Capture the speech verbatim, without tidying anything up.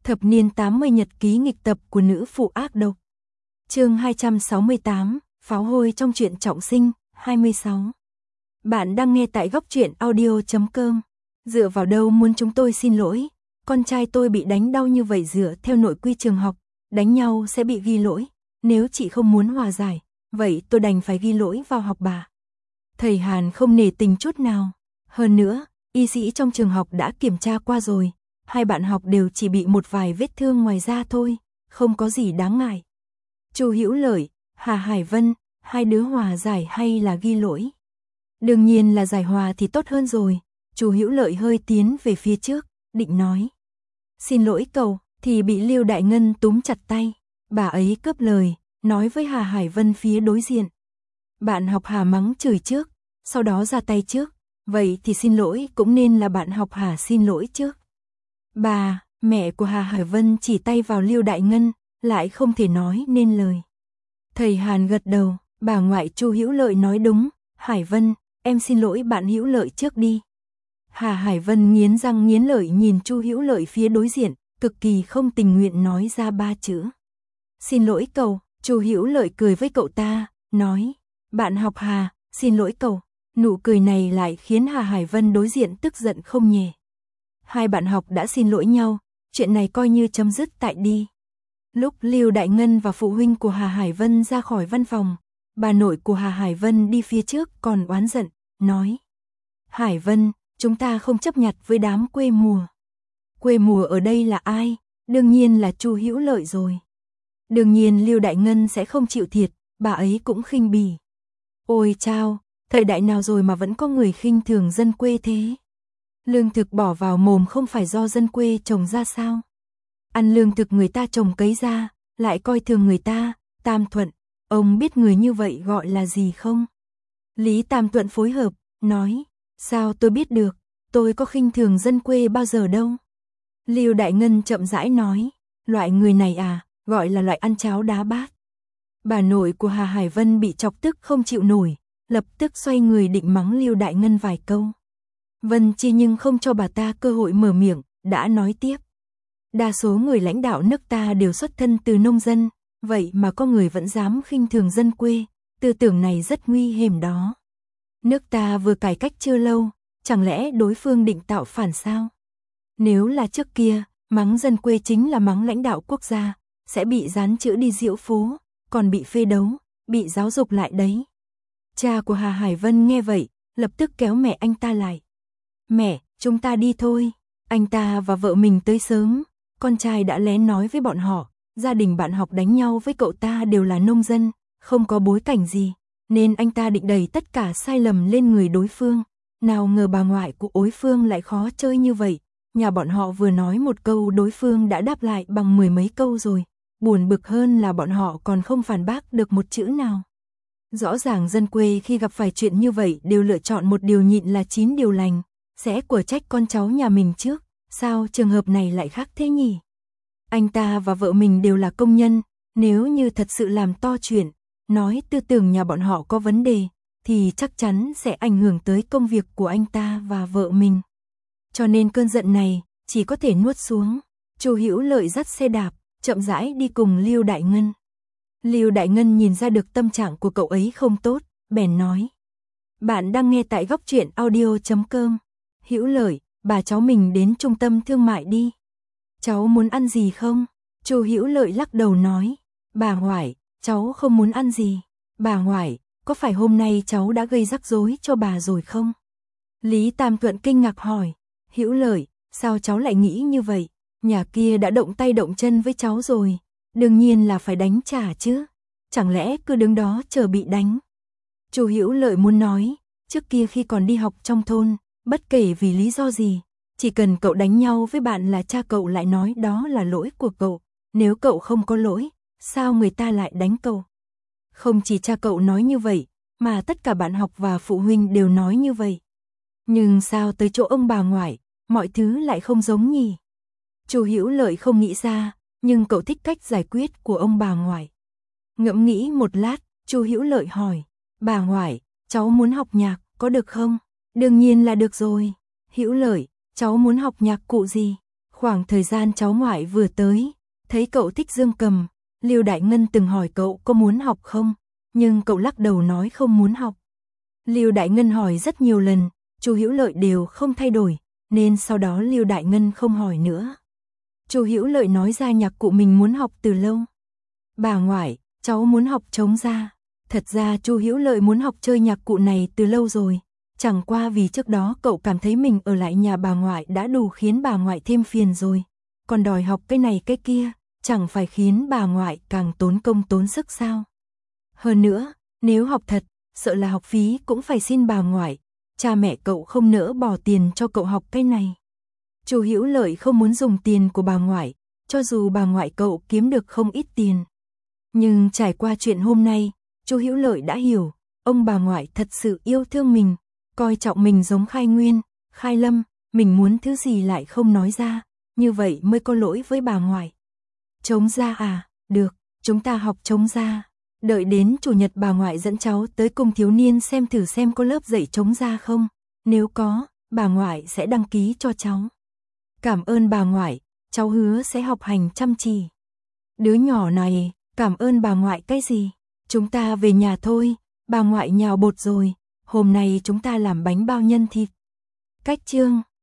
Thập niên tám mươi nhật ký nghịch tập của nữ phụ ác độc. Chương hai trăm sáu mươi tám, pháo hôi trong truyện trọng sinh, hai mươi sáu. Bạn đang nghe tại góc truyện audio chấm com. Dựa vào đâu muốn chúng tôi xin lỗi? Con trai tôi bị đánh đau như vậy dựa theo nội quy trường học, đánh nhau sẽ bị ghi lỗi. Nếu chị không muốn hòa giải, vậy tôi đành phải ghi lỗi vào học bà. Thầy Hàn không nể tình chút nào. Hơn nữa, y sĩ trong trường học đã kiểm tra qua rồi. Hai bạn học đều chỉ bị một vài vết thương ngoài da thôi, không có gì đáng ngại. Chu Hữu Lợi, Hà Hải Vân, hai đứa hòa giải hay là ghi lỗi? Đương nhiên là giải hòa thì tốt hơn rồi. Chu Hữu Lợi hơi tiến về phía trước, định nói. Xin lỗi cậu, thì bị Lưu Đại Ngân túm chặt tay. Bà ấy cướp lời, nói với Hà Hải Vân phía đối diện. Bạn học Hà mắng chửi trước, sau đó ra tay trước. Vậy thì xin lỗi cũng nên là bạn học Hà xin lỗi trước. Bà, mẹ của Hà Hải Vân chỉ tay vào Lưu Đại Ngân, lại không thể nói nên lời. Thầy Hàn gật đầu, bà ngoại Chu Hữu Lợi nói đúng. Hải Vân, em xin lỗi bạn Hữu Lợi trước đi. Hà Hải Vân nghiến răng nghiến lợi nhìn Chu Hữu Lợi phía đối diện, cực kỳ không tình nguyện nói ra ba chữ. Xin lỗi cậu. Chu Hữu Lợi cười với cậu ta, nói. Bạn học Hà, xin lỗi cậu. Nụ cười này lại khiến Hà Hải Vân đối diện tức giận không nhẹ. Hai bạn học đã xin lỗi nhau, chuyện này coi như chấm dứt tại đi. Lúc Lưu Đại Ngân và phụ huynh của Hà Hải Vân ra khỏi văn phòng, bà nội của Hà Hải Vân đi phía trước còn oán giận, nói. Hải Vân, chúng ta không chấp nhặt với đám quê mùa. Quê mùa ở đây là ai? Đương nhiên là Chu Hữu Lợi rồi. Đương nhiên Lưu Đại Ngân sẽ không chịu thiệt, bà ấy cũng khinh bỉ. Ôi chao, thời đại nào rồi mà vẫn có người khinh thường dân quê thế? Lương thực bỏ vào mồm không phải do dân quê trồng ra sao? Ăn lương thực người ta trồng cấy ra, lại coi thường người ta. Tam Thuận, ông biết người như vậy gọi là gì không? Lý Tam Thuận phối hợp, nói, sao tôi biết được, tôi có khinh thường dân quê bao giờ đâu. Lưu Đại Ngân chậm rãi nói, loại người này à, gọi là loại ăn cháo đá bát. Bà nội của Hà Hải Vân bị chọc tức không chịu nổi, lập tức xoay người định mắng Lưu Đại Ngân vài câu. Vân Chi nhưng không cho bà ta cơ hội mở miệng, đã nói tiếp. Đa số người lãnh đạo nước ta đều xuất thân từ nông dân, vậy mà có người vẫn dám khinh thường dân quê, tư tưởng này rất nguy hiểm đó. Nước ta vừa cải cách chưa lâu, chẳng lẽ đối phương định tạo phản sao? Nếu là trước kia, mắng dân quê chính là mắng lãnh đạo quốc gia, sẽ bị dán chữ đi diễu phố, còn bị phê đấu, bị giáo dục lại đấy. Cha của Hà Hải Vân nghe vậy, lập tức kéo mẹ anh ta lại. Mẹ, chúng ta đi thôi. Anh ta và vợ mình tới sớm, con trai đã lén nói với bọn họ, gia đình bạn học đánh nhau với cậu ta đều là nông dân, không có bối cảnh gì, nên anh ta định đẩy tất cả sai lầm lên người đối phương. Nào ngờ bà ngoại của đối phương lại khó chơi như vậy, nhà bọn họ vừa nói một câu đối phương đã đáp lại bằng mười mấy câu rồi, buồn bực hơn là bọn họ còn không phản bác được một chữ nào. Rõ ràng dân quê khi gặp phải chuyện như vậy đều lựa chọn một điều nhịn là chín điều lành, sẽ của trách con cháu nhà mình trước, sao trường hợp này lại khác thế nhỉ? Anh ta và vợ mình đều là công nhân, nếu như thật sự làm to chuyện, nói tư tưởng nhà bọn họ có vấn đề, thì chắc chắn sẽ ảnh hưởng tới công việc của anh ta và vợ mình. Cho nên cơn giận này chỉ có thể nuốt xuống. Chu Hữu Lợi dắt xe đạp, chậm rãi đi cùng Lưu Đại Ngân. Lưu Đại Ngân nhìn ra được tâm trạng của cậu ấy không tốt, bèn nói. Bạn đang nghe tại góc truyện audio chấm com. Hữu Lợi, bà cháu mình đến trung tâm thương mại đi. Cháu muốn ăn gì không? Chu Hữu Lợi lắc đầu nói. Bà ngoại, cháu không muốn ăn gì. Bà ngoại, có phải hôm nay cháu đã gây rắc rối cho bà rồi không? Lý Tam Thuận kinh ngạc hỏi. Hữu Lợi, sao cháu lại nghĩ như vậy? Nhà kia đã động tay động chân với cháu rồi, đương nhiên là phải đánh trả chứ. Chẳng lẽ cứ đứng đó chờ bị đánh? Chu Hữu Lợi muốn nói, trước kia khi còn đi học trong thôn, bất kể vì lý do gì, chỉ cần cậu đánh nhau với bạn là cha cậu lại nói đó là lỗi của cậu. Nếu cậu không có lỗi, sao người ta lại đánh cậu? Không chỉ cha cậu nói như vậy, mà tất cả bạn học và phụ huynh đều nói như vậy. Nhưng sao tới chỗ ông bà ngoại, mọi thứ lại không giống nhỉ? Chu Hữu Lợi không nghĩ ra, nhưng cậu thích cách giải quyết của ông bà ngoại. Ngẫm nghĩ một lát, Chu Hữu Lợi hỏi, bà ngoại, cháu muốn học nhạc, có được không? Đương nhiên là được rồi. Hữu Lợi, cháu muốn học nhạc cụ gì? Khoảng thời gian cháu ngoại vừa tới, thấy cậu thích dương cầm, Lưu Đại Ngân từng hỏi cậu có muốn học không, nhưng cậu lắc đầu nói không muốn học. Lưu Đại Ngân hỏi rất nhiều lần, Chu Hữu Lợi đều không thay đổi, nên sau đó Lưu Đại Ngân không hỏi nữa. Chu Hữu Lợi nói ra nhạc cụ mình muốn học từ lâu. Bà ngoại, cháu muốn học trống da. Thật ra Chu Hữu Lợi muốn học chơi nhạc cụ này từ lâu rồi, chẳng qua vì trước đó cậu cảm thấy mình ở lại nhà bà ngoại đã đủ khiến bà ngoại thêm phiền rồi, còn đòi học cái này cái kia, chẳng phải khiến bà ngoại càng tốn công tốn sức sao? Hơn nữa, nếu học thật, sợ là học phí cũng phải xin bà ngoại, cha mẹ cậu không nỡ bỏ tiền cho cậu học cái này. Chu Hữu Lợi không muốn dùng tiền của bà ngoại, cho dù bà ngoại cậu kiếm được không ít tiền. Nhưng trải qua chuyện hôm nay, Chu Hữu Lợi đã hiểu, ông bà ngoại thật sự yêu thương mình, coi trọng mình giống Khai Nguyên, Khai Lâm, mình muốn thứ gì lại không nói ra, như vậy mới có lỗi với bà ngoại. Trống da à, được, chúng ta học trống da. Đợi đến chủ nhật bà ngoại dẫn cháu tới Cung Thiếu Niên xem thử xem có lớp dạy trống da không, nếu có, bà ngoại sẽ đăng ký cho cháu. Cảm ơn bà ngoại, cháu hứa sẽ học hành chăm chỉ. Đứa nhỏ này, cảm ơn bà ngoại cái gì? Chúng ta về nhà thôi, bà ngoại nhào bột rồi, hôm nay chúng ta làm bánh bao nhân thịt. Cách chương